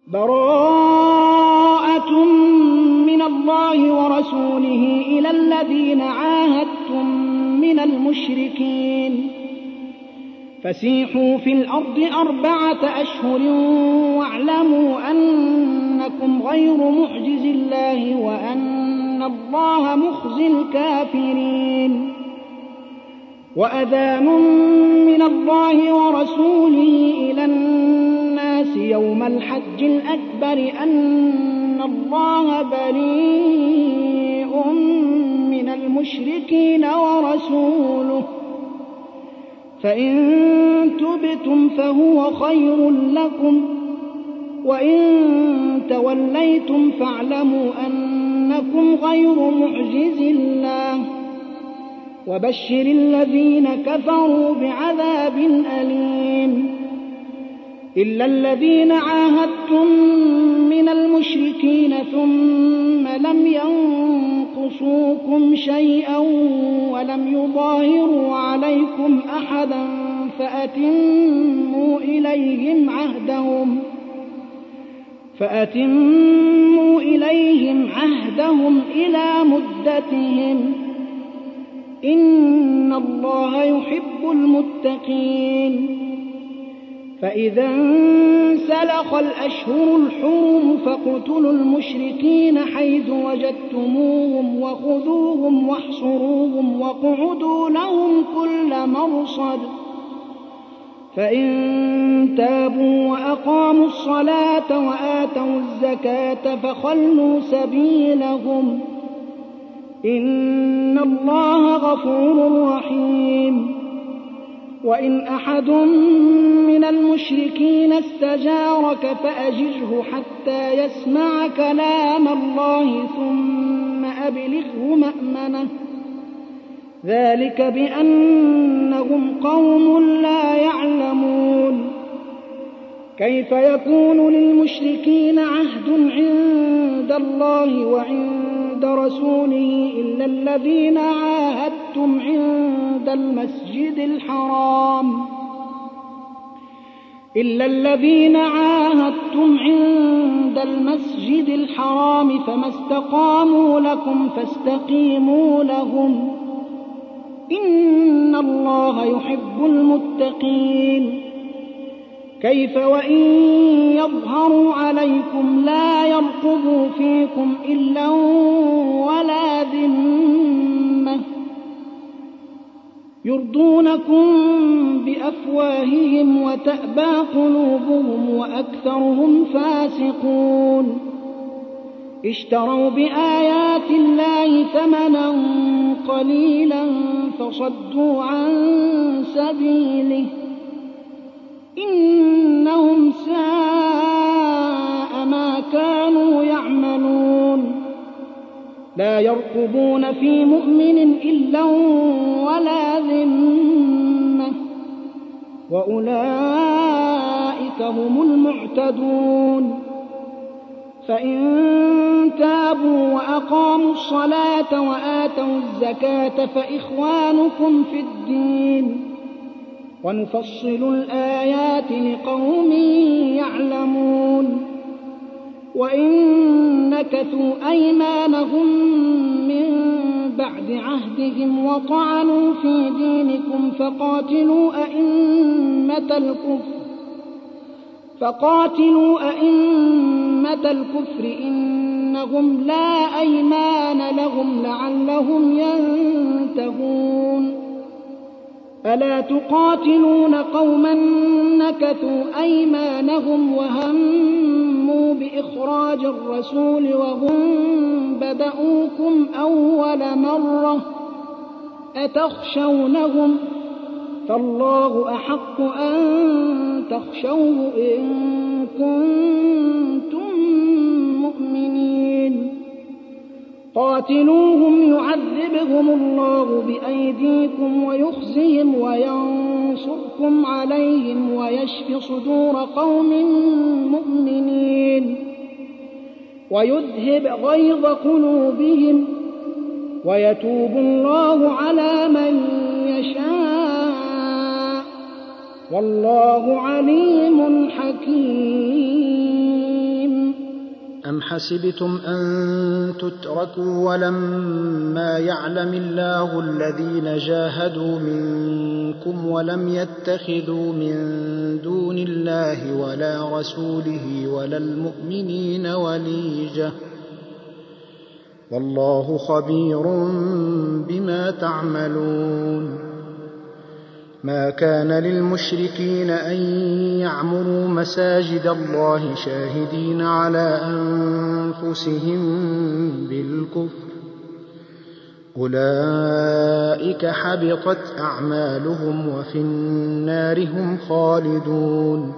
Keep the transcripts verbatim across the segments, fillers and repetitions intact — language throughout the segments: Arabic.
براءة من الله ورسوله إلى الذين عاهدتم من المشركين فسيحوا في الأرض أربعة أشهر واعلموا أنكم غير معجز الله وأن الله مخزي الكافرين وأذان من الله ورسوله إلى الناس يوم الحج الأكبر أن الله بريء من المشركين ورسوله فإن تبتم فهو خير لكم وإن توليتم فاعلموا أنكم غير معجز الله وبشر الذين كفروا بعذاب أليم إلا الذين عاهدتم من المشركين ثم لم ينقصوكم شيئا ولم يظاهروا عليكم أحدا فأتموا إليهم عهدهم فأتموا إليهم عهدهم إلى مدتهم إن الله يحب المتقين فإذا انسلخ الأشهر الحرم فاقتلوا المشركين حيث وجدتموهم وخذوهم واحصروهم واقعدوا لهم كل مرصد فإن تابوا وأقاموا الصلاة وآتوا الزكاة فخلوا سبيلهم إن الله غفور رحيم وإن أحد من المشركين استجارك فأجره حتى يسمع كلام الله ثم أبلغه مأمنه ذلك بأنهم قوم لا يعلمون كيف يكون للمشركين عهد عند الله وعند رسوله إلا الذين عاهدتم عند المسجد الحرام إلا الذين عاهدتم عند المسجد الحرام فما استقاموا لكم فاستقيموا لهم إن الله يحب المتقين كيف وإن يظهروا عليكم لا يرقبوا فيكم إلا ولا ذمة يرضونكم بأفواههم وتأبى قلوبهم وأكثرهم فاسقون اشتروا بآيات الله ثمنا قليلا فصدوا عن سبيله إنهم ساء ما كانوا يعملون لا يرقبون في مؤمن إلا ولا ذمة وأولئك هم المعتدون فإن تابوا وأقاموا الصلاة وآتوا الزكاة فإخوانكم في الدين ونفصل الآيات لقوم يعلمون وإن نكثوا أيمانهم من بعد عهدهم وطعنوا في دينكم فقاتلوا أئمة الكفر فقاتلوا أئمة الكفر إنهم لا أيمان لهم لعلهم ينتهون ألا تقاتلون قوما نكثوا أيمانهم وهموا بإخراج الرسول وهم بدؤوكم أول مرة أتخشونهم فالله أحق أن تخشوه إن كنتم مؤمنين قاتلوهم يعذبهم الله بأيديكم ويخزهم وينصركم عليهم ويشف صدور قوم مؤمنين ويذهب غيظ قلوبهم ويتوب الله على من يشاء والله عليم حكيم أم حسبتم أن تتركوا ولما يعلم الله الذين جاهدوا منكم ولم يتخذوا من دون الله ولا رسوله ولا المؤمنين وليجة والله خبير بما تعملون ما كان للمشركين أن يعمروا مساجد الله شاهدين على أنفسهم بالكفر أولئك حبطت أعمالهم وفي النار هم خالدون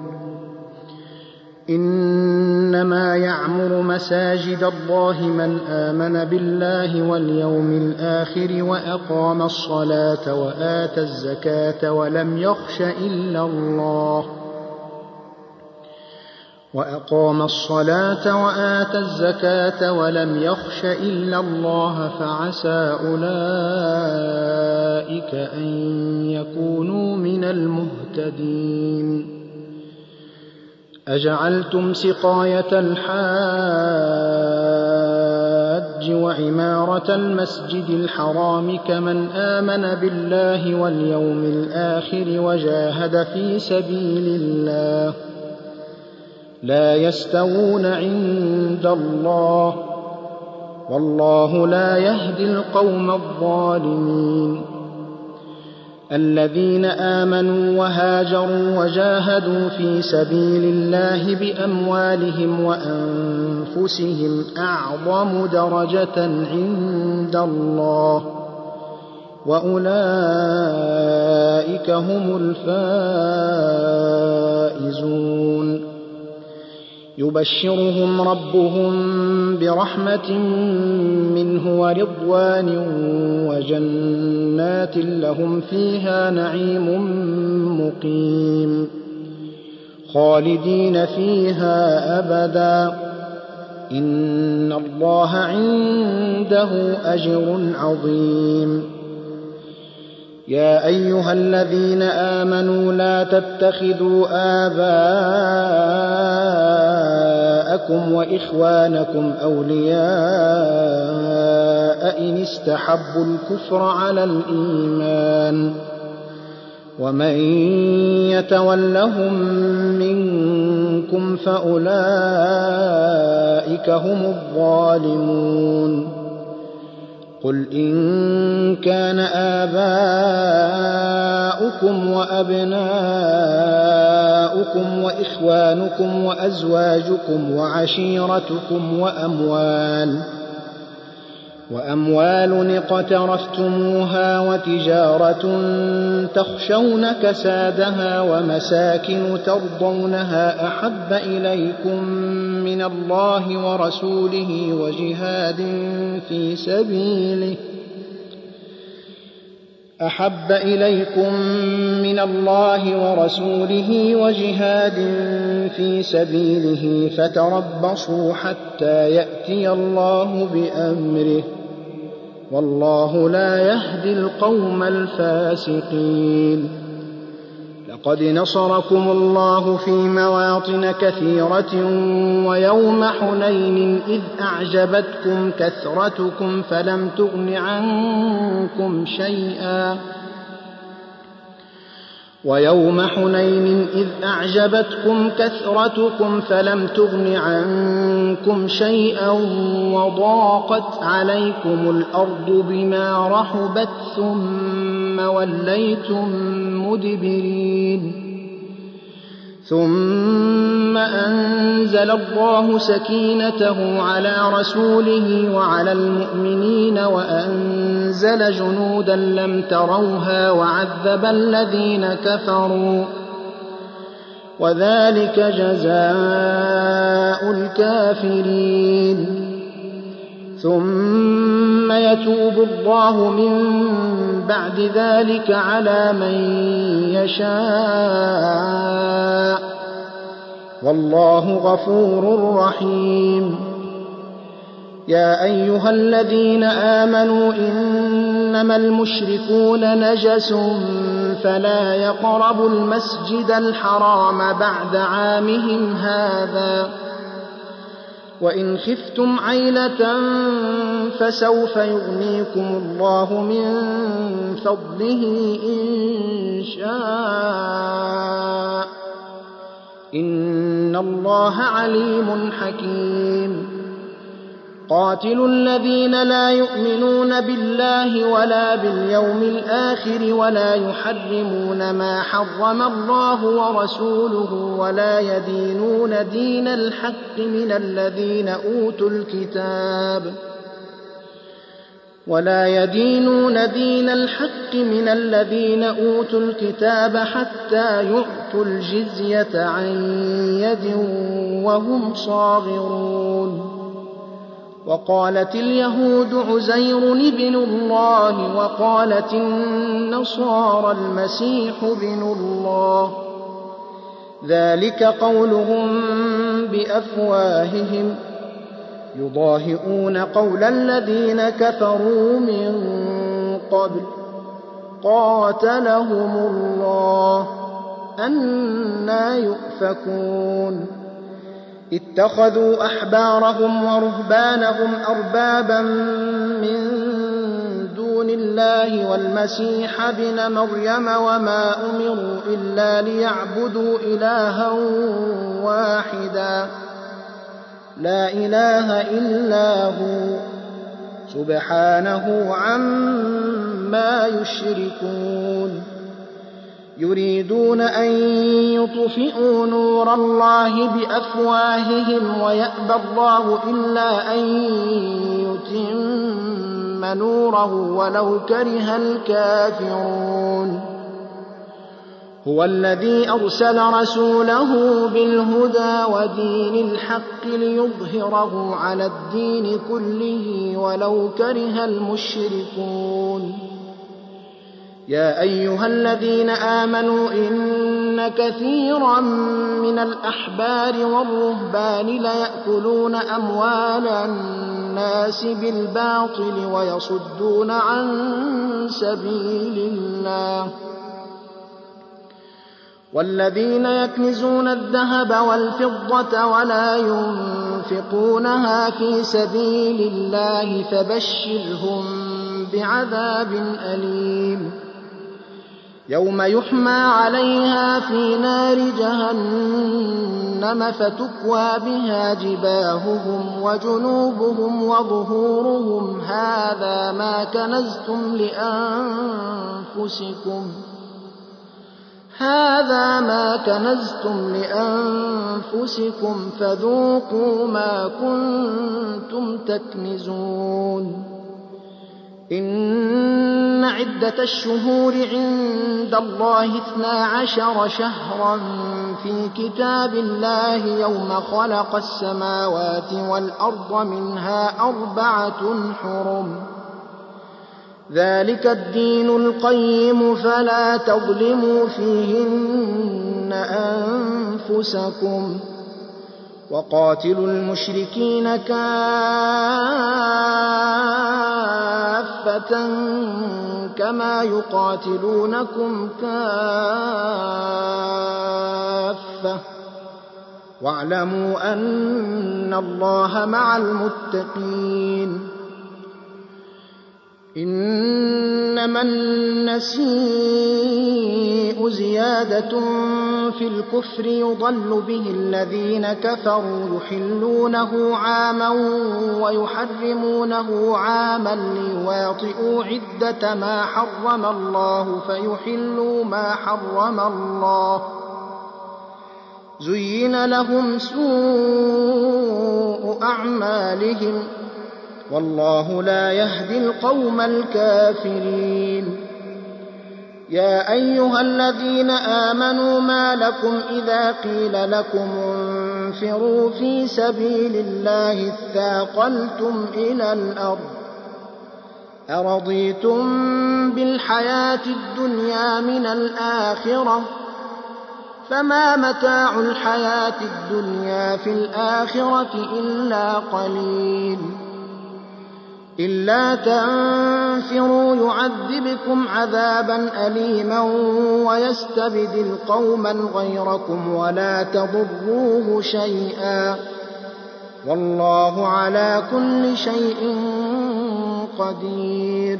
إنما يعمر مساجد الله من آمن بالله واليوم الآخر وأقام الصلاة وآتى الزكاة ولم يخش إلا الله وأقام الصلاة وآتى الزكاة ولم يخش إلا الله فعسى أولئك أن يكونوا من المهتدين أجعلتم سقاية الحاج وعمارة المسجد الحرام كمن آمن بالله واليوم الآخر وجاهد في سبيل الله لا يستوون عند الله والله لا يهدي القوم الظالمين الذين آمنوا وهاجروا وجاهدوا في سبيل الله بأموالهم وأنفسهم أعظم درجة عند الله وأولئك هم الفائزون يبشرهم ربهم برحمة منه ورضوان وجنات لهم فيها نعيم مقيم خالدين فيها أبدا إن الله عنده أجر عظيم يا أيها الذين آمنوا لا تتخذوا آباءكم وإخوانكم أولياء إن استحبوا الكفر على الإيمان ومن يتولهم منكم فأولئك هم الظالمون قل إن كان آباؤكم وأبناؤكم وإخوانكم وأزواجكم وعشيرتكم وأموال وأموال اقترفتموها وتجارة تخشون كسادها ومساكن ترضونها أحب إليكم من الله ورسوله وجهاد في سبيله أحب إليكم من الله ورسوله وجهاد في سبيله فتربصوا حتى يأتي الله بأمره والله لا يهدي القوم الفاسقين لقد نصركم الله في مواطن كثيرة ويوم حنين إذ أعجبتكم كثرتكم فلم تغن عنكم شيئا ويوم حنين إذ أعجبتكم كثرتكم فلم تغن عنكم شيئا وضاقت عليكم الأرض بما رحبت ثم وليتم مدبرين ثم أنزل الله سكينته على رسوله وعلى المؤمنين وأنزل جنودا لم تروها وعذب الذين كفروا وذلك جزاء الكافرين ثم يتوب الله من بعد ذلك على من يشاء والله غفور رحيم يا أيها الذين آمنوا إنما المشركون نجس فلا يقربوا المسجد الحرام بعد عامهم هذا وإن خفتم عيلة فسوف يغنيكم الله من فضله إن شاء إن الله عليم حكيم قاتلوا الذين لا يؤمنون بالله ولا باليوم الآخر ولا يحرمون ما حرم الله ورسوله ولا يدينون دين الحق من الذين أوتوا الكتاب ولا يدينون دين الحق من الذين أوتوا الكتاب حتى يعطوا الجزية عن يد وهم صاغرون وقالت اليهود عزير ابن الله وقالت النصارى المسيح ابن الله ذلك قولهم بأفواههم يضاهئون قول الذين كفروا من قبل قاتلهم الله أنى يؤفكون اتخذوا أحبارهم ورهبانهم أربابا من دون الله والمسيح ابن مريم وما أمروا إلا ليعبدوا إلها واحدا لا إله إلا هو سبحانه عما يشركون يريدون أن يطفئوا نور الله بأفواههم ويأبى الله إلا أن يتم نوره ولو كره الكافرون هو الذي أرسل رسوله بالهدى ودين الحق ليظهره على الدين كله ولو كره المشركون يا أيها الذين آمنوا إن كثيرا من الأحبار والرهبان ليأكلون أموال الناس بالباطل ويصدون عن سبيل الله والذين يكنزون الذهب والفضة ولا ينفقونها في سبيل الله فبشرهم بعذاب أليم يوم يحمى عليها في نار جهنم فتكوى بها جباههم وجنوبهم وظهورهم هذا ما كنزتم لأنفسكم هذا ما كنزتم لأنفسكم فذوقوا ما كنتم تكنزون إن عدة الشهور عند الله اثنا عشر شهرا في كتاب الله يوم خلق السماوات والأرض منها أربعة حرم ذلك الدين القيم فلا تظلموا فيهن أنفسكم وقاتلوا المشركين كافة كما يقاتلونكم كافة واعلموا أن الله مع المتقين إنما النسيء زيادة في الكفر يضل به الذين كفروا يحلونه عاما ويحرمونه عاما ليواطئوا عدة ما حرم الله فيحلوا ما حرم الله زين لهم سوء أعمالهم والله لا يهدي القوم الكافرين يا أيها الذين آمنوا ما لكم إذا قيل لكم انفروا في سبيل الله اثاقلتم إلى الأرض أرضيتم بالحياة الدنيا من الآخرة فما متاع الحياة الدنيا في الآخرة إلا قليل إلا تنفروا يعذبكم عذابا أليما ويستبدل قوما غيركم ولا تضروه شيئا والله على كل شيء قدير.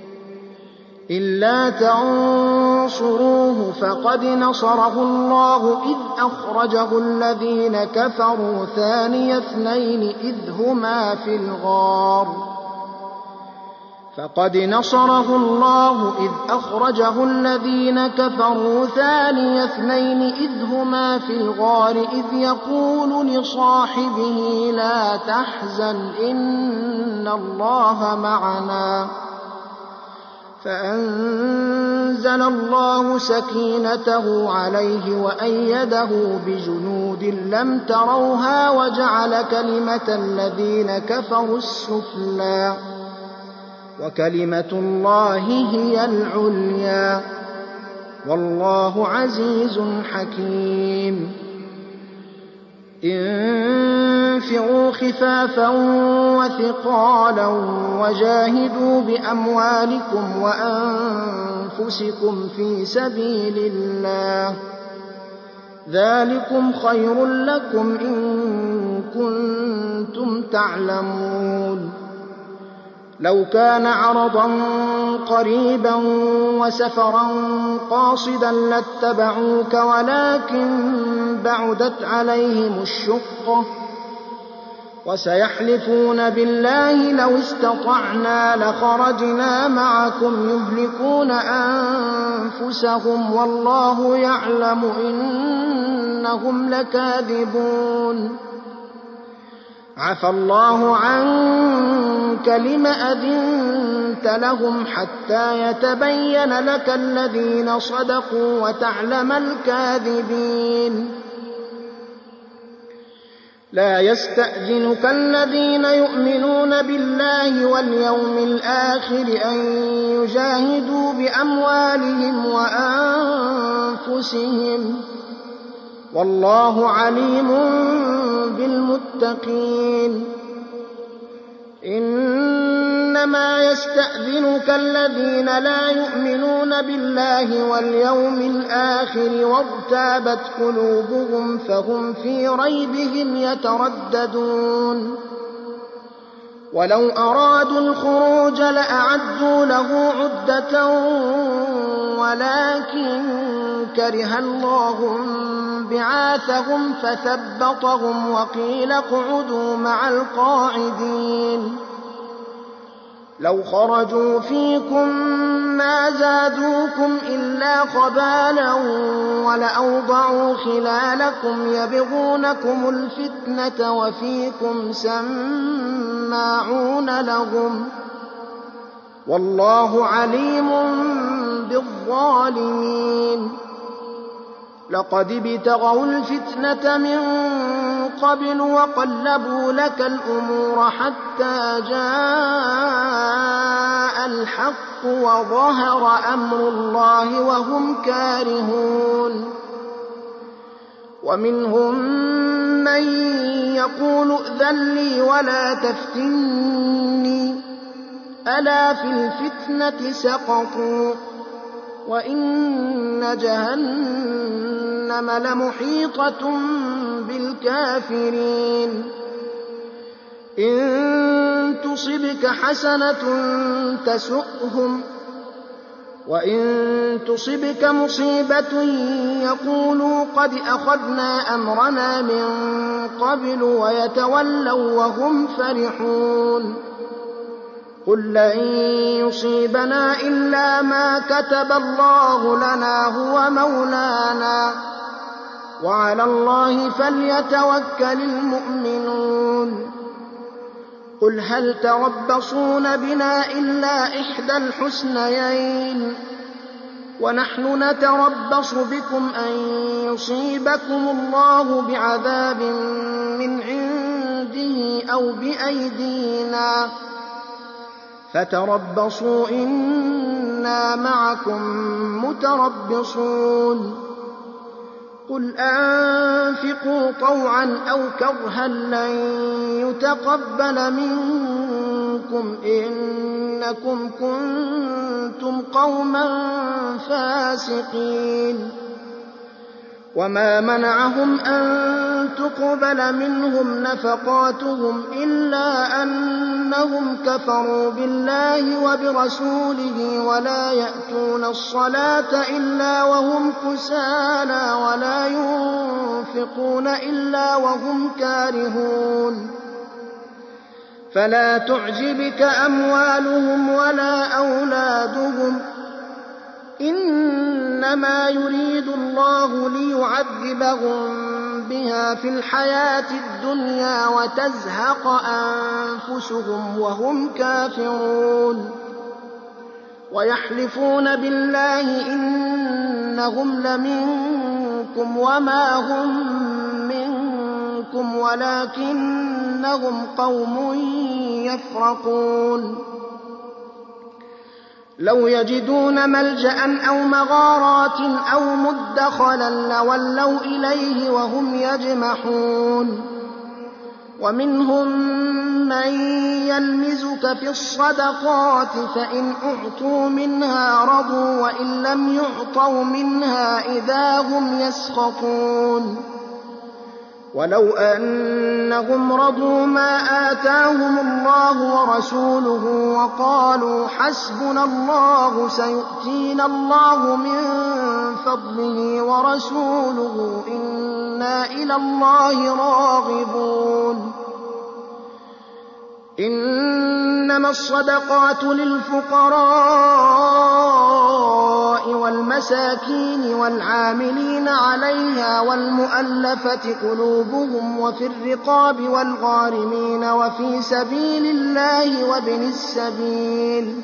إلا تنصروه فقد نصره الله إذ أخرجه الذين كفروا ثاني اثنين إذ هما في الغار فقد نصره الله إذ أخرجه الذين كفروا ثاني اثنين إذ هما في الغار إذ يقول لصاحبه لا تحزن إن الله معنا فأنزل الله سكينته عليه وأيده بجنود لم تروها وجعل كلمة الذين كفروا السفلى وكلمة الله هي العليا والله عزيز حكيم. انفروا خفافا وثقالا وجاهدوا بأموالكم وأنفسكم في سبيل الله ذلكم خير لكم إن كنتم تعلمون. لو كان عرضا قريبا وسفرا قاصدا لاتبعوك ولكن بعدت عليهم الشقة وسيحلفون بالله لو استطعنا لخرجنا معكم يهلكون أنفسهم والله يعلم إنهم لكاذبون. عفى الله عنك لم أذنت لهم حتى يتبين لك الذين صدقوا وتعلم الكاذبين. لا يستأذنك الذين يؤمنون بالله واليوم الآخر أن يجاهدوا بأموالهم وأنفسهم والله عليم بالمتقين. إنما يستأذنك الذين لا يؤمنون بالله واليوم الآخر وارتابت قلوبهم فهم في ريبهم يترددون. ولو أرادوا الخروج لأعدوا له عدة ولكن كره الله بعاثهم فثبطهم وقيل اقعدوا مع القاعدين. لو خرجوا فيكم ما زادوكم إلا خبالا ولأوضعوا خلالكم يبغونكم الفتنة وفيكم سماعون لهم والله عليم بالظالمين. لقد ابتغوا الفتنة من قبل وقلبوا لك الأمور حتى جاء الحق وظهر أمر الله وهم كارهون. ومنهم من يقول ائذن لي ولا تفتني ألا في الفتنة سقطوا وإن جهنم لمحيطة بالكافرين. إن تصبك حسنة تسؤهم وإن تصبك مصيبة يقولوا قد أخذنا أمرنا من قبل ويتولوا وهم فرحون. قل لن يصيبنا إلا ما كتب الله لنا هو مولانا وعلى الله فليتوكل المؤمنون. قل هل تربصون بنا إلا إحدى الحسنيين ونحن نتربص بكم أن يصيبكم الله بعذاب من عنده أو بأيدينا فتربصوا إنا معكم متربصون. قل أنفقوا طوعا أو كرها لن يتقبل منكم إنكم كنتم قوما فاسقين. وما منعهم أن تقبل منهم نفقاتهم إلا أنهم كفروا بالله وبرسوله ولا يأتون الصلاة إلا وهم كسالى ولا ينفقون إلا وهم كارهون فلا تعجبك أموالهم ولا أولادهم إنما يريد الله ليعذبهم بها في الحياة الدنيا وتزهق أنفسهم وهم كافرون ويحلفون بالله إنهم لمنكم وما هم منكم ولكنهم قوم يفرقون لو يجدون ملجأ أو مغارات أو مدخلا لولوا إليه وهم يجمحون ومنهم من يلمزك في الصدقات فإن أعطوا منها رضوا وإن لم يعطوا منها إذا هم يسخطون ولو أنهم رضوا ما آتاهم الله ورسوله وقالوا حسبنا الله سيؤتينا الله من فضله ورسوله إنا إلى الله راغبون إنما الصدقات للفقراء والمساكين والعاملين عليها والمؤلفة قلوبهم وفي الرقاب والغارمين وفي سبيل الله وابن السبيل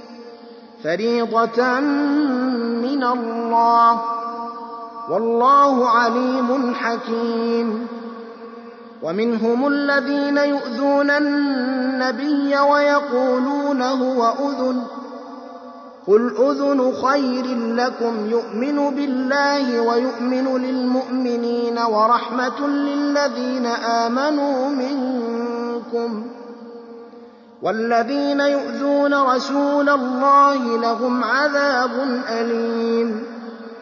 فريضة من الله والله عليم حكيم ومنهم الذين يؤذون النبي ويقولون هو أذن قل أذن خير لكم يؤمن بالله ويؤمن للمؤمنين ورحمة للذين آمنوا منكم والذين يؤذون رسول الله لهم عذاب أليم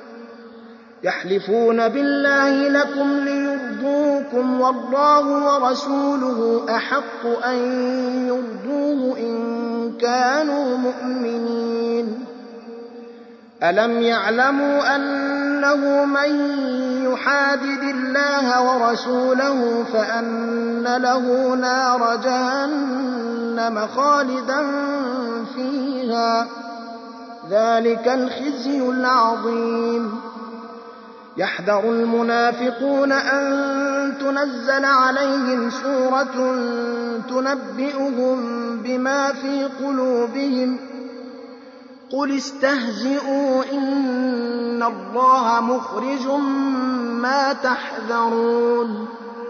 يحلفون بالله لكم ليرضوكم والله ورسوله أحق أن يرضوه إن كانوا مؤمنين ألم يعلموا أنه من يحادد الله ورسوله فأن له نار جهنم خالدا فيها ذلك الخزي العظيم يحذر المنافقون أن تنزل عليهم سورة تنبئهم بما في قلوبهم قل استهزئوا إن الله مخرج ما تحذرون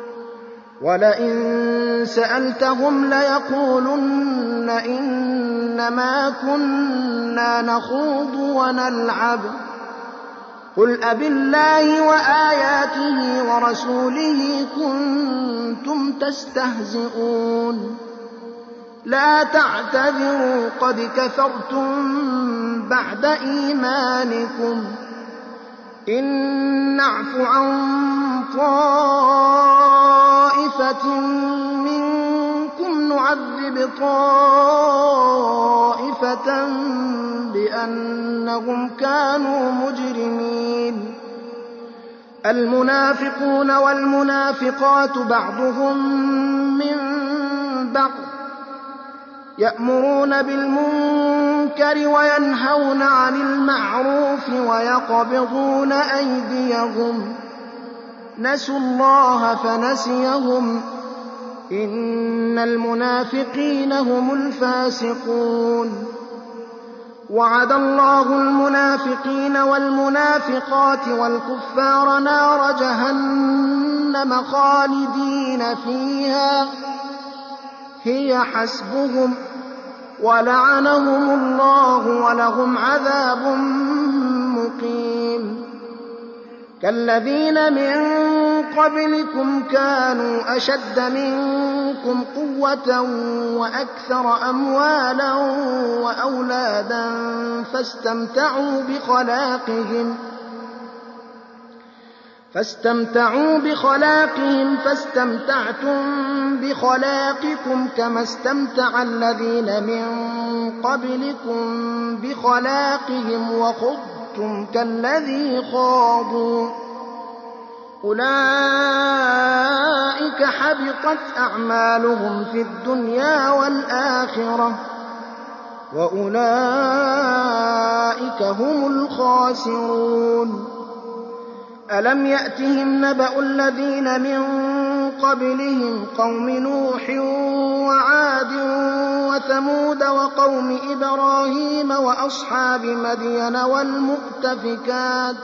ولئن سألتهم ليقولن إنما كنا نخوض ونلعب قل أبالله وآياته ورسوله كنتم تستهزئون لا تعتذروا قد كفرتم بعد إيمانكم إن نعف عن طائفة منكم نعذب طائفة بأنهم كانوا مجرمين المنافقون والمنافقات بعضهم من بعض يأمرون بالمنكر وينهون عن المعروف ويقبضون أيديهم نسوا الله فنسيهم إن المنافقين هم الفاسقون وعد الله المنافقين والمنافقات والكفار نار جهنم خالدين فيها هي حسبهم ولعنهم الله ولهم عذاب مقيم كالذين من قبلكم كانوا أشد منكم قوة وأكثر أموالا وأولادا فاستمتعوا بخلاقهم فاستمتعوا بخلاقهم فاستمتعتم بخلاقكم كما استمتع الذين من قبلكم بخلاقهم وخضتم كالذي خاضوا أولئك حبطت أعمالهم في الدنيا والآخرة وأولئك هم الخاسرون. ألم يأتهم نبأ الذين من قبلهم قوم نوح وعاد وثمود وقوم إبراهيم وأصحاب مدين والمؤتفكات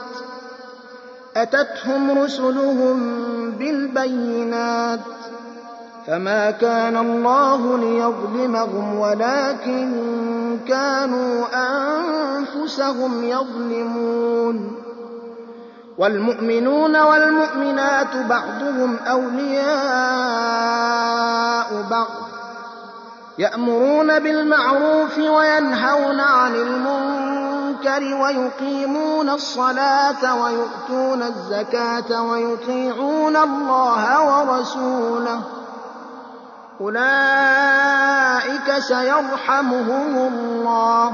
أتتهم رسلهم بالبينات فما كان الله ليظلمهم ولكن كانوا أنفسهم يظلمون. والمؤمنون والمؤمنات بعضهم أولياء بعض يأمرون بالمعروف وينهون عن المنكر ويقيمون الصلاة ويؤتون الزكاة ويطيعون الله ورسوله أولئك سيرحمهم الله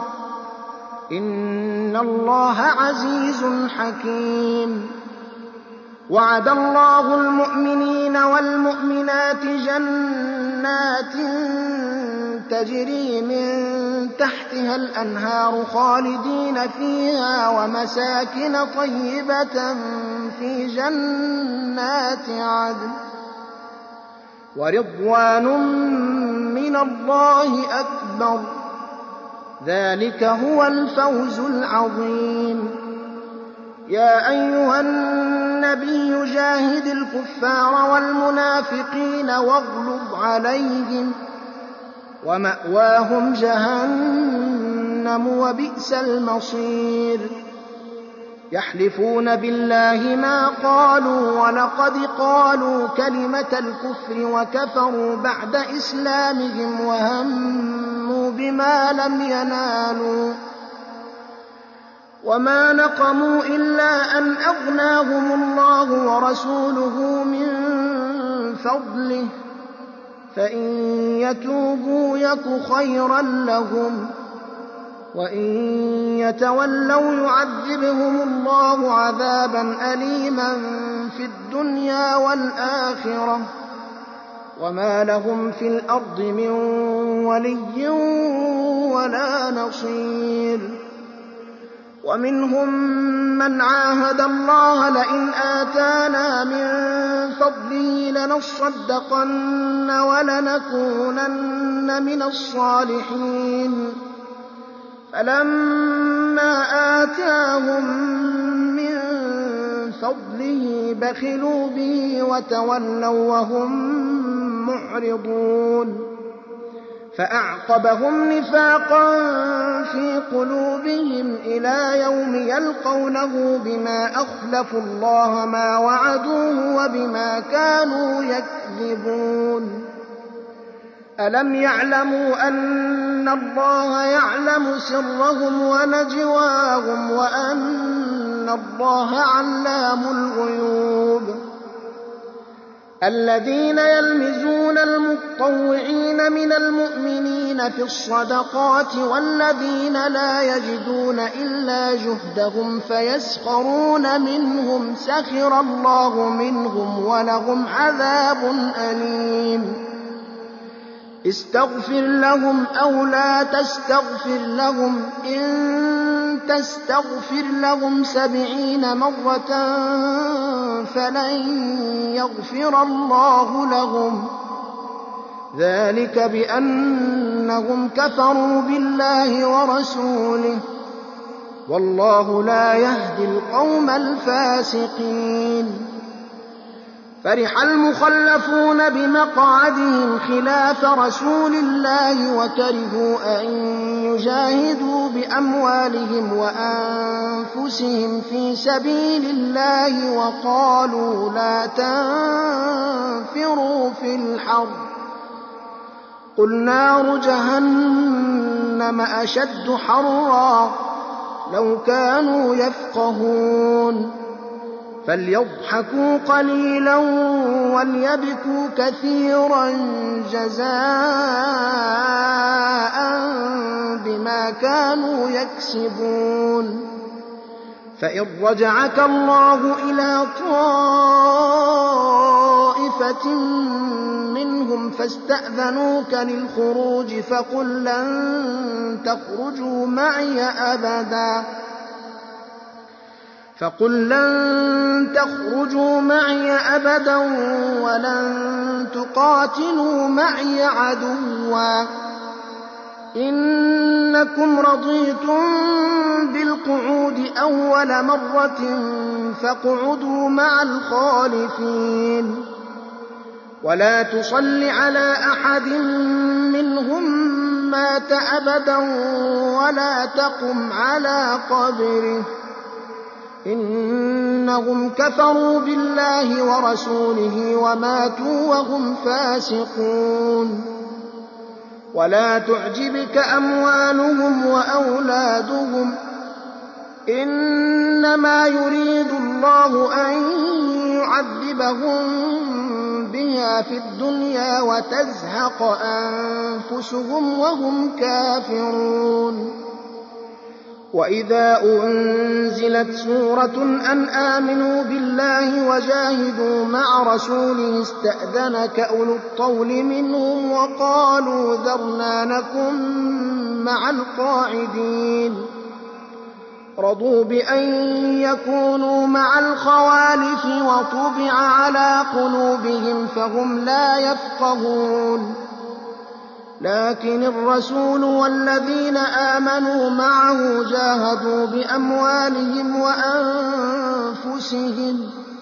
إن الله عزيز حكيم. وعد الله المؤمنين والمؤمنات جنات تجري من تحتها الأنهار خالدين فيها ومساكن طيبة في جنات عدن ورضوان من الله أكبر ذلك هو الفوز العظيم. يا أيها النبي جاهد الكفار والمنافقين واغلظ عليهم ومأواهم جهنم وبئس المصير. يحلفون بالله ما قالوا ولقد قالوا كلمة الكفر وكفروا بعد إسلامهم وهموا بما لم ينالوا وما نقموا إلا أن أغناهم الله ورسوله من فضله فإن يتوبوا يك خيرا لهم وإن يتولوا يعذبهم الله عذابا أليما في الدنيا والآخرة وما لهم في الأرض من ولي ولا نصير. ومنهم من عاهد الله لئن آتانا من فضله لنصدقن ولنكونن من الصالحين فلما آتاهم من فضله بخلوا به وتولوا وهم معرضون فأعقبهم نفاقا في قلوبهم إلى يوم يلقونه بما أخلفوا الله ما وعدوه وبما كانوا يكذبون. ألم يعلموا أن الله يعلم سرهم ونجواهم وأن الله علام الغيوب. الذين يلمزون المطوعين من المؤمنين في الصدقات والذين لا يجدون إلا جهدهم فيسخرون منهم سخر الله منهم ولهم عذاب أليم. استغفر لهم أو لا تستغفر لهم إن تستغفر لهم سبعين مرة فلن يغفر الله لهم ذلك بأنهم كفروا بالله ورسوله والله لا يهدي القوم الفاسقين. فرح المخلفون بمقعدهم خلاف رسول الله وكرهوا أن يجاهدوا بأموالهم وأنفسهم في سبيل الله وقالوا لا تنفروا في الحر قل نار جهنم أشد حرا لو كانوا يفقهون. فليضحكوا قليلا وليبكوا كثيرا جزاء بما كانوا يكسبون. فإن رجعك الله إلى طائفة منهم فاستأذنوك للخروج فقل لن تخرجوا معي أبدا فقل لن تخرجوا معي أبدا ولن تقاتلوا معي عدوا إنكم رضيتم بالقعود أول مرة فاقعدوا مع الخالفين ولا تصل على أحد منهم مات أبدا ولا تقم على قبره إنهم كفروا بالله ورسوله وماتوا وهم فاسقون. ولا تعجبك أموالهم وأولادهم إنما يريد الله أن يعذبهم بها في الدنيا وتزهق أنفسهم وهم كافرون. وإذا أنزلت سورة أن آمنوا بالله وجاهدوا مع رسوله استأذنك أولو الطول منهم وقالوا ذرنا نكن مع القاعدين رضوا بأن يكونوا مع الخوالف وطبع على قلوبهم فهم لا يفقهون. لكن الرسول والذين آمنوا معه جاهدوا بأموالهم وأنفسهم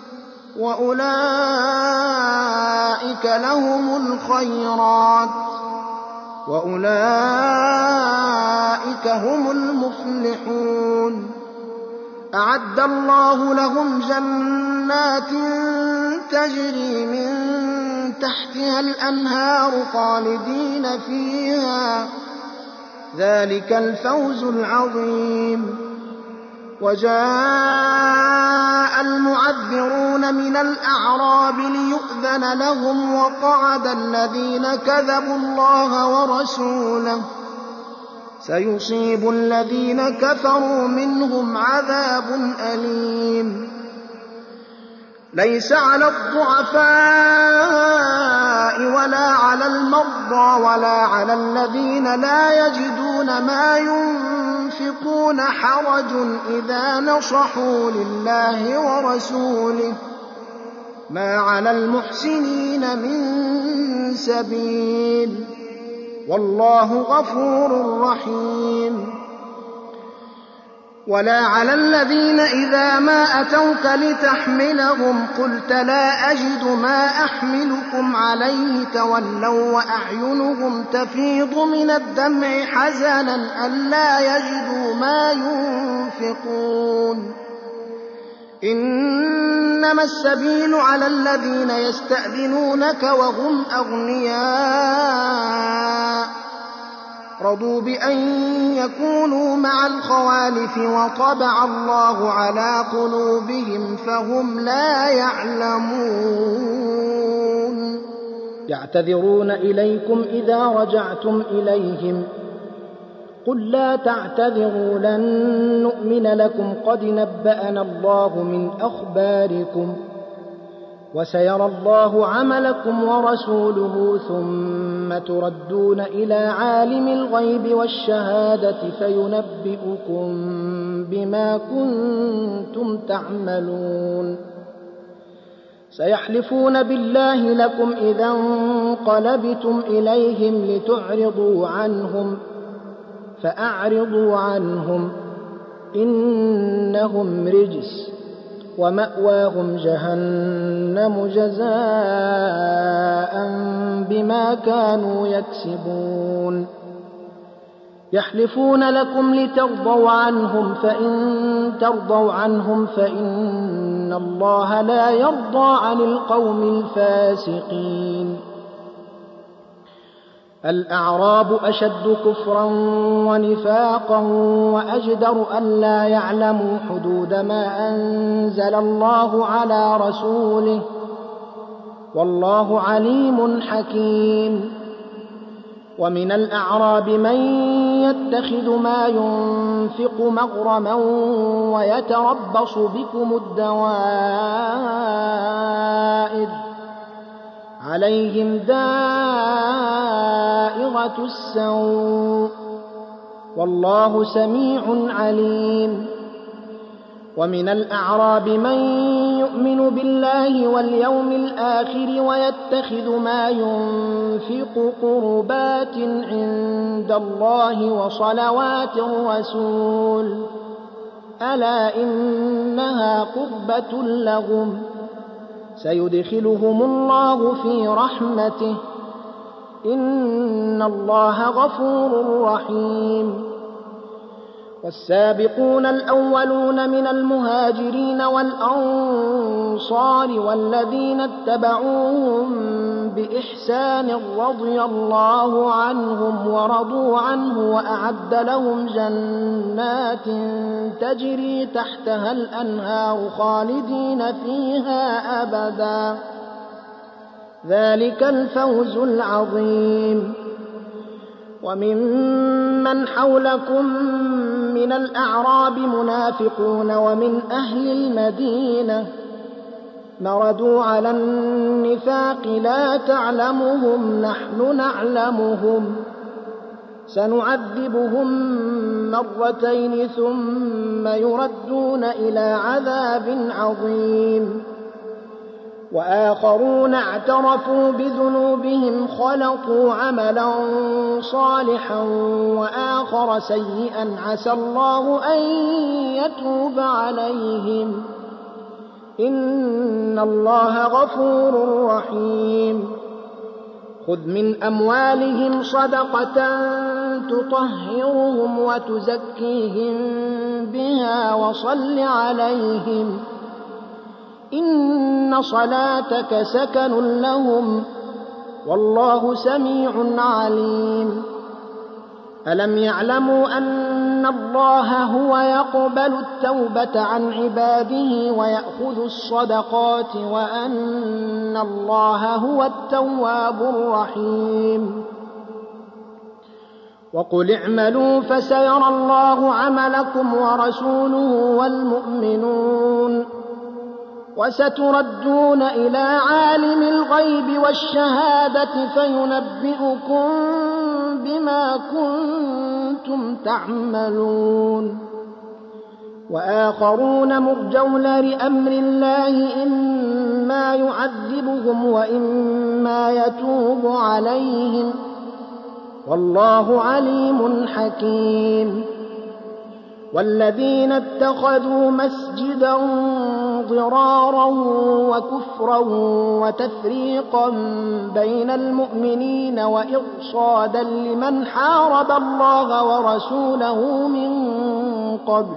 وأولئك لهم الخيرات وأولئك هم المفلحون. أعد الله لهم جنات تجري من تحتها الأنهار خالدين فيها ذلك الفوز العظيم. وجاء المعذرون من الأعراب ليؤذن لهم وقعد الذين كذبوا الله ورسوله سيصيب الذين كفروا منهم عذاب أليم. ليس على الضعفاء ولا على المرضى ولا على الذين لا يجدون ما ينفقون حرج إذا نصحوا لله ورسوله ما على المحسنين من سبيل والله غفور رحيم. ولا على الذين إذا ما أتوك لتحملهم قلت لا أجد ما أحملكم عليه تولوا وأعينهم تفيض من الدمع حزنا ألا يجدوا ما ينفقون. إنما السبيل على الذين يستأذنونك وهم أغنياء رضوا بأن يكونوا مع الخوالف وطبع الله على قلوبهم فهم لا يعلمون. يعتذرون إليكم إذا رجعتم إليهم قل لا تعتذروا لن نؤمن لكم قد نبأنا الله من أخباركم وسيرى الله عملكم ورسوله ثم تردون إلى عالم الغيب والشهادة فينبئكم بما كنتم تعملون. سيحلفون بالله لكم إذا انقلبتم إليهم لتعرضوا عنهم فأعرضوا عنهم إنهم رجس ومأواهم جهنم جزاء بما كانوا يكسبون. يحلفون لكم لترضوا عنهم فإن ترضوا عنهم فإن الله لا يرضى عن القوم الفاسقين. الأعراب أشد كفرا ونفاقا وأجدر ألا يعلموا حدود ما أنزل الله على رسوله والله عليم حكيم. ومن الأعراب من يتخذ ما ينفق مغرما ويتربص بكم الدوائر عليهم دائرة السوء والله سميع عليم. ومن الأعراب من يؤمن بالله واليوم الآخر ويتخذ ما ينفق قربات عند الله وصلوات الرسول ألا إنها قربة لهم سيدخلهم الله في رحمته إن الله غفور رحيم. والسابقون الأولون من المهاجرين والأنصار والذين اتبعوهم بإحسان رضي الله عنهم ورضوا عنه وأعد لهم جنات تجري تحتها الأنهار خالدين فيها أبدا ذلك الفوز العظيم. وممن حولكم من الأعراب منافقون ومن أهل المدينة مردوا على النفاق لا تعلمهم نحن نعلمهم سنعذبهم مرتين ثم يردون إلى عذاب عظيم. وآخرون اعترفوا بذنوبهم خلطوا عملا صالحا وآخر سيئا عسى الله أن يتوب عليهم إن الله غفور رحيم. خذ من أموالهم صدقة تطهرهم وتزكيهم بها وصل عليهم إن صلاتك سكن لهم والله سميع عليم. ألم يعلموا أن الله هو يقبل التوبة عن عباده ويأخذ الصدقات وأن الله هو التواب الرحيم. وقل اعملوا فسيرى الله عملكم ورسوله والمؤمنون وستردون إلى عالم الغيب والشهادة فينبئكم بما كنتم تعملون. وآخرون مرجون لأمر الله إما يعذبهم وإما يتوب عليهم والله عليم حكيم. والذين اتخذوا مسجدا ضرارا وكفرا وتفريقا بين المؤمنين وإرصادا لمن حارب الله ورسوله من قبل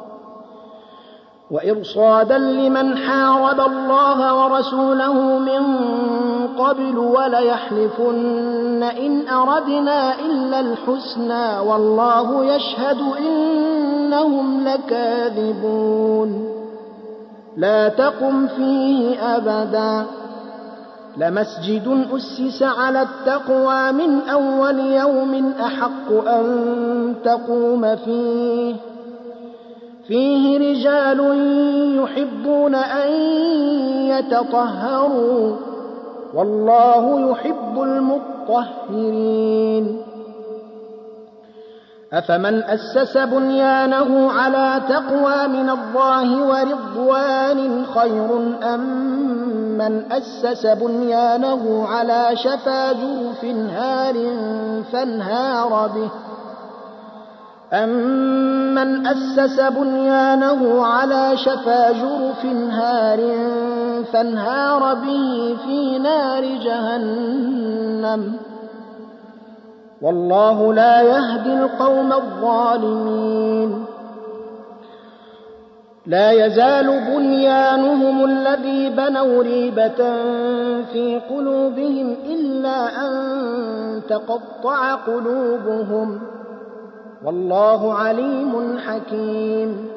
وإرصادا لمن حارب الله ورسوله من قبل وليحلفن إن أردنا إلا الحسنى والله يشهد إنهم لكاذبون. لا تقم فيه أبدا لمسجد أسس على التقوى من أول يوم أحق أن تقوم فيه فيه رجال يحبون أن يتطهروا والله يحب المطهرين. أفمن أسس بنيانه على تقوى من الله ورضوان خير أم من أسس بنيانه على شفا جرف هار فانهار به أمن أسس بنيانه على شفا جرف هار فانهار به في نار جهنم والله لا يهدي القوم الظالمين. لا يزال بنيانهم الذي بنوا ريبة في قلوبهم إلا أن تقطع قلوبهم والله عليم حكيم.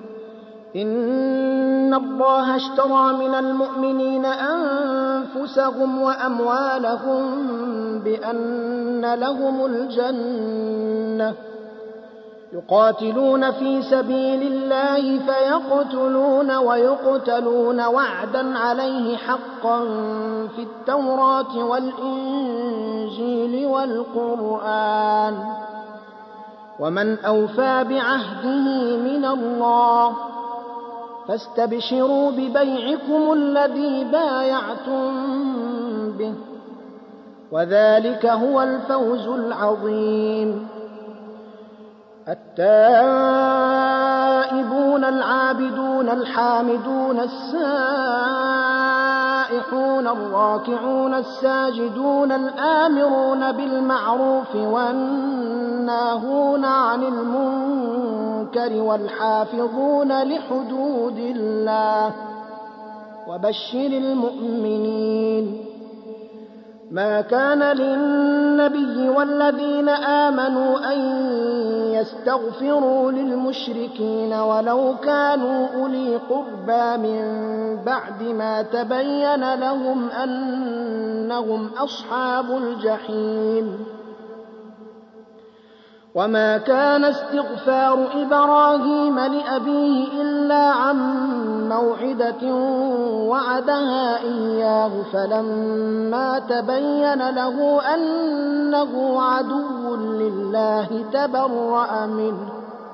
إن الله اشترى من المؤمنين أنفسهم وأموالهم بأن لهم الجنة يقاتلون في سبيل الله فيقتلون ويقتلون وعدا عليه حقا في التوراة والإنجيل والقرآن ومن أوفى بعهده من الله فاستبشروا ببيعكم الذي بايعتم به وذلك هو الفوز العظيم. التائبون العابدون الحامدون السائحون الراكعون الساجدون الآمرون بالمعروف والناهون عن المنكر والحافظون لحدود الله وبشر المؤمنين. ما كان للنبي والذين آمنوا أن يستغفروا للمشركين ولو كانوا أولي قربى من بعد ما تبين لهم أنهم أصحاب الجحيم. وما كان استغفار إبراهيم لأبيه إلا عن موعدة وعدها إياه فلما تبين له أنه عدو لله تبرأ منه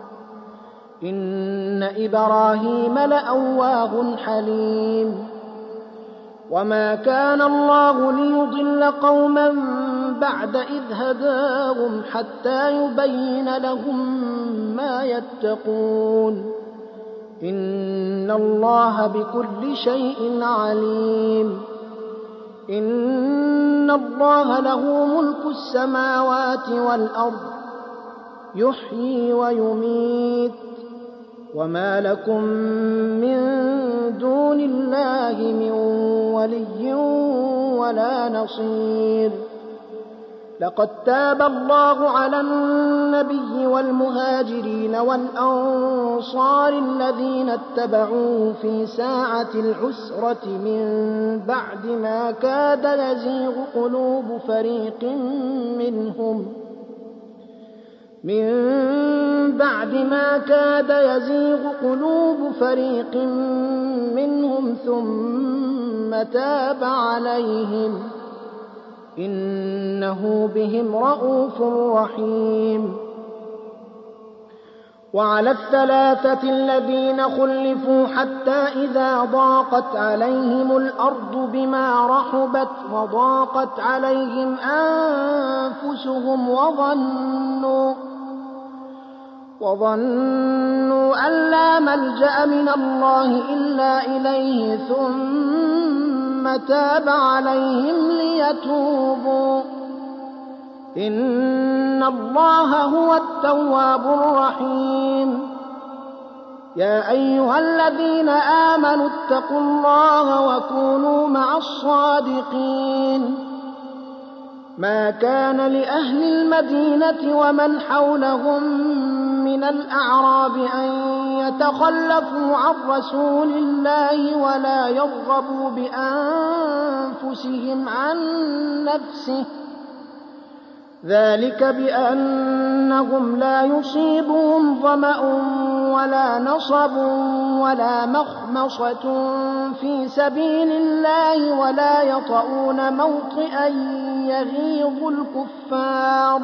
إن إبراهيم لأواه حليم. وما كان الله ليضل قوما بعد إذ هداهم حتى يبين لهم ما يتقون إن الله بكل شيء عليم. إن الله له ملك السماوات والأرض يحيي ويميت وما لكم من دون الله من ولي ولا نصير. لقد تاب الله على النبي والمهاجرين والأنصار الذين اتبعوه في ساعة العسرة من بعد ما كاد يزيغ قلوب فريق منهم من بعد ما كاد يزيغ قلوب فريق منهم ثم تاب عليهم إنه بهم رءوف رحيم. وعلى الثلاثة الذين خلفوا حتى إذا ضاقت عليهم الأرض بما رحبت وضاقت عليهم أنفسهم وظنوا وظنوا أن لا ملجأ من الله إلا إليه ثم تاب عليهم ليتوبوا إن الله هو التواب الرحيم. يا أيها الذين آمنوا اتقوا الله وكونوا مع الصادقين. ما كان لأهل المدينة ومن حولهم من الأعراب أن يتخلفوا عن رسول الله ولا يرغبوا بأنفسهم عن نفسه ذلك بأنهم لا يصيبهم ظمأ ولا نصب ولا مخمصة في سبيل الله ولا يطؤون موطئا يغيظ الكفار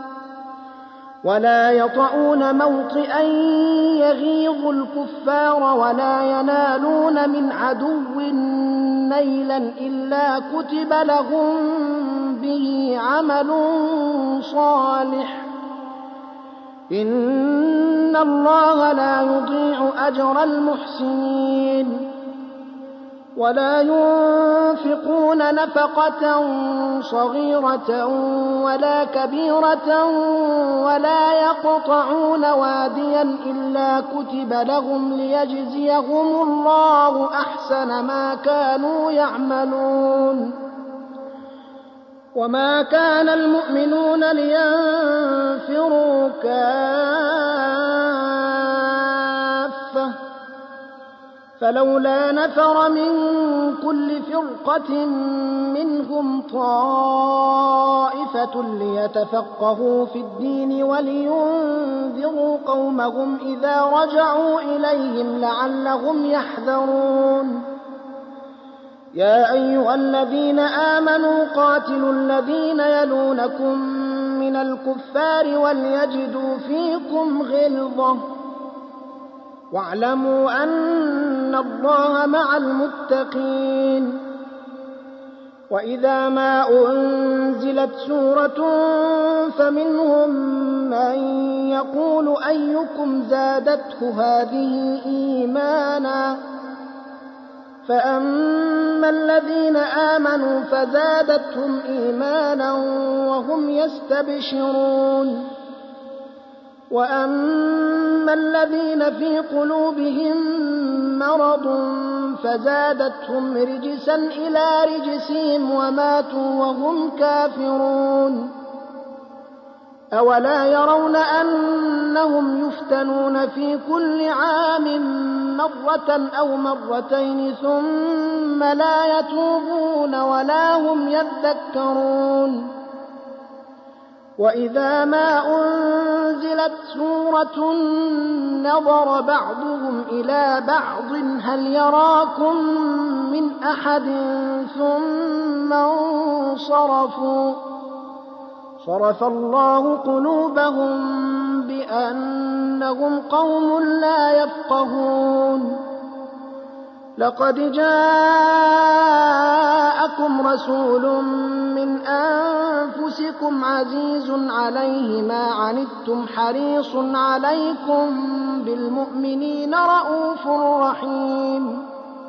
ولا يطؤون موطئا يغيظ الكفار ولا ينالون من عدو نيلا إلا كتب لهم به عمل صالح إن الله لا يضيع أجر المحسنين. ولا ينفقون نفقة صغيرة ولا كبيرة ولا يقطعون واديا إلا كتب لهم ليجزيهم الله أحسن ما كانوا يعملون وما كان المؤمنون لينفروا كافة فلولا نفر من كل فرقة منهم طائفة ليتفقهوا في الدين ولينذروا قومهم إذا رجعوا إليهم لعلهم يحذرون يا أيها الذين آمنوا قاتلوا الذين يلونكم من الكفار وليجدوا فيكم غلظة واعلموا أن الله مع المتقين وإذا ما أنزلت سورة فمنهم من يقول أيكم زادته هذه إيمانا فأما الذين آمنوا فزادتهم إيمانا وهم يستبشرون وأما الذين في قلوبهم مرض فزادتهم رجسا إلى رجسهم وماتوا وهم كافرون أولا يرون أنهم يفتنون في كل عام مرة أو مرتين ثم لا يتوبون ولا هم يذكرون وإذا ما أنزلت سورة نظر بعضهم إلى بعض هل يراكم من أحد ثم انصرفوا صرف الله قلوبهم بأنهم قوم لا يفقهون لقد جاءكم رسول من أنفسكم عزيز عليه ما عنتم حريص عليكم بالمؤمنين رءوف رحيم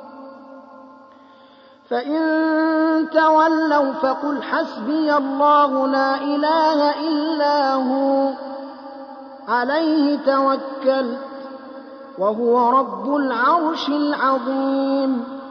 فإن تولوا فقل حسبي الله لا إله إلا هو عليه توكلت وهو رب العرش العظيم